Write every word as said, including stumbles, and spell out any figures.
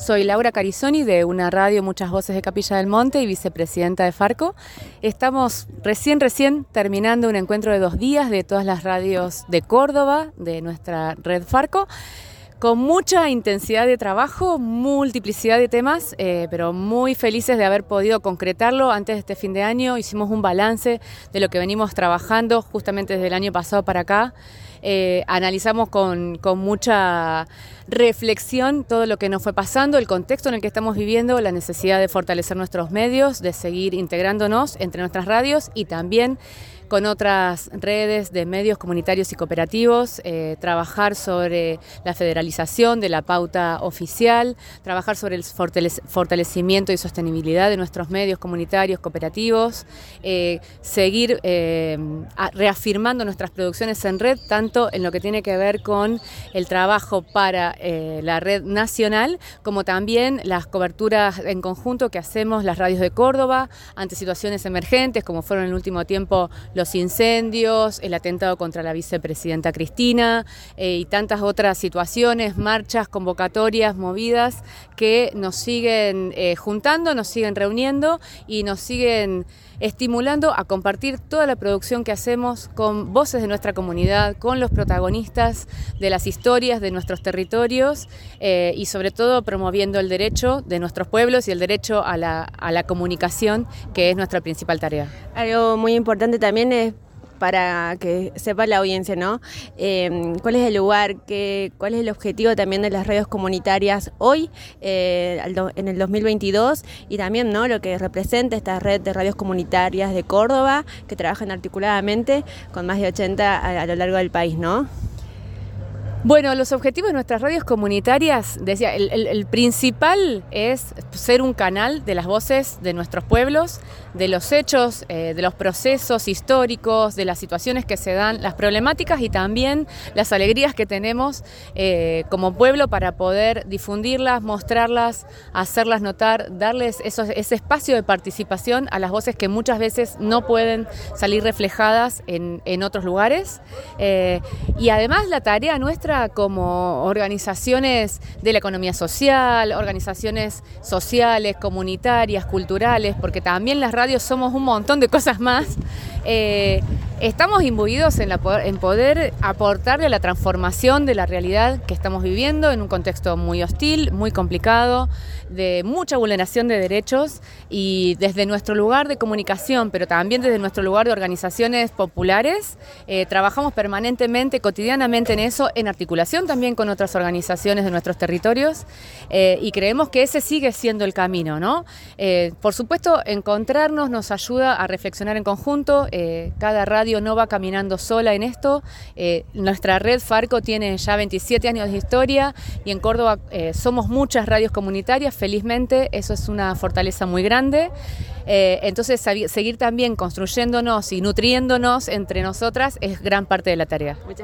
Soy Laura Carizoni de una radio Muchas Voces de Capilla del Monte y vicepresidenta de Farco. Estamos recién, recién terminando un encuentro de dos días de todas las radios de Córdoba, de nuestra red Farco, con mucha intensidad de trabajo, multiplicidad de temas, eh, pero muy felices de haber podido concretarlo antes de este fin de año. Hicimos un balance de lo que venimos trabajando justamente desde el año pasado para acá. Eh, analizamos con, con mucha reflexión todo lo que nos fue pasando, el contexto en el que estamos viviendo, la necesidad de fortalecer nuestros medios, de seguir integrándonos entre nuestras radios y también con otras redes de medios comunitarios y cooperativos, eh, trabajar sobre la federalización de la pauta oficial, trabajar sobre el fortalecimiento y sostenibilidad de nuestros medios comunitarios, cooperativos, eh, seguir eh, reafirmando nuestras producciones en red, tanto en lo que tiene que ver con el trabajo para eh, la red nacional, como también las coberturas en conjunto que hacemos las radios de Córdoba ante situaciones emergentes, como fueron en el último tiempo los los incendios, el atentado contra la vicepresidenta Cristina eh, y tantas otras situaciones, marchas, convocatorias, movidas que nos siguen eh, juntando, nos siguen reuniendo y nos siguen estimulando a compartir toda la producción que hacemos con voces de nuestra comunidad, con los protagonistas de las historias de nuestros territorios eh, y sobre todo promoviendo el derecho de nuestros pueblos y el derecho a la, a la comunicación, que es nuestra principal tarea. Algo muy importante también es para que sepa la audiencia, ¿no? Eh, ¿Cuál es el lugar, qué, cuál es el objetivo también de las radios comunitarias hoy, eh, en el dos mil veintidós, y también, ¿no?, lo que representa esta red de radios comunitarias de Córdoba que trabajan articuladamente con más de ochenta a, a lo largo del país, ¿no? Bueno, los objetivos de nuestras radios comunitarias, decía, el, el, el principal es ser un canal de las voces de nuestros pueblos, de los hechos, eh, de los procesos históricos, de las situaciones que se dan, las problemáticas y también las alegrías que tenemos eh, como pueblo para poder difundirlas, mostrarlas, hacerlas notar, darles esos, ese espacio de participación a las voces que muchas veces no pueden salir reflejadas en, en otros lugares. Eh, y además la tarea nuestra como organizaciones de la economía social, organizaciones sociales, comunitarias, culturales, porque también las radios somos un montón de cosas más, eh, estamos imbuidos en, la, en poder aportarle a la transformación de la realidad que estamos viviendo en un contexto muy hostil, muy complicado, de mucha vulneración de derechos, y desde nuestro lugar de comunicación, pero también desde nuestro lugar de organizaciones populares, eh, trabajamos permanentemente, cotidianamente en eso, en articulación también con otras organizaciones de nuestros territorios, eh, y creemos que ese sigue siendo el camino, ¿no? Eh, por supuesto, encontrarnos nos ayuda a reflexionar en conjunto. Eh, cada radio no va caminando sola en esto. Eh, nuestra red Farco tiene ya veintisiete años de historia y en Córdoba eh, somos muchas radios comunitarias, felizmente, eso es una fortaleza muy grande. Eh, entonces, seguir también construyéndonos y nutriéndonos entre nosotras es gran parte de la tarea.